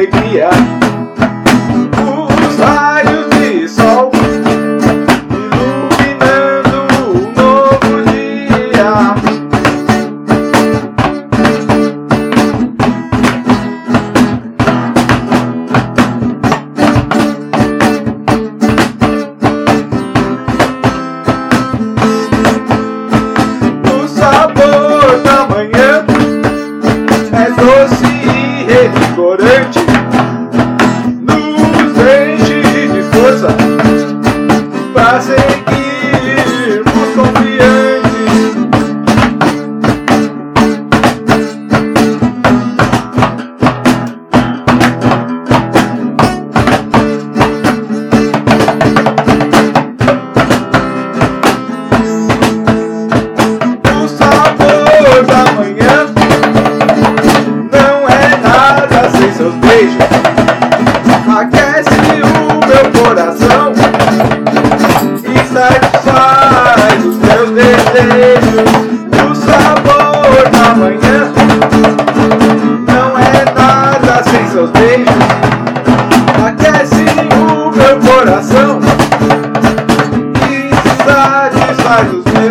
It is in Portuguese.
alegria. Os raios de sol iluminando um novo dia. O sabor da manhã é doce e revigorante, nos enche de força pra seguirmos confiantes. O sabor da manhã não é nada sem seus beijos, aquece o meu coração e satisfaz os meus desejos. O sabor da manhã não é nada sem seus beijos, aquece o meu coração e satisfaz os meus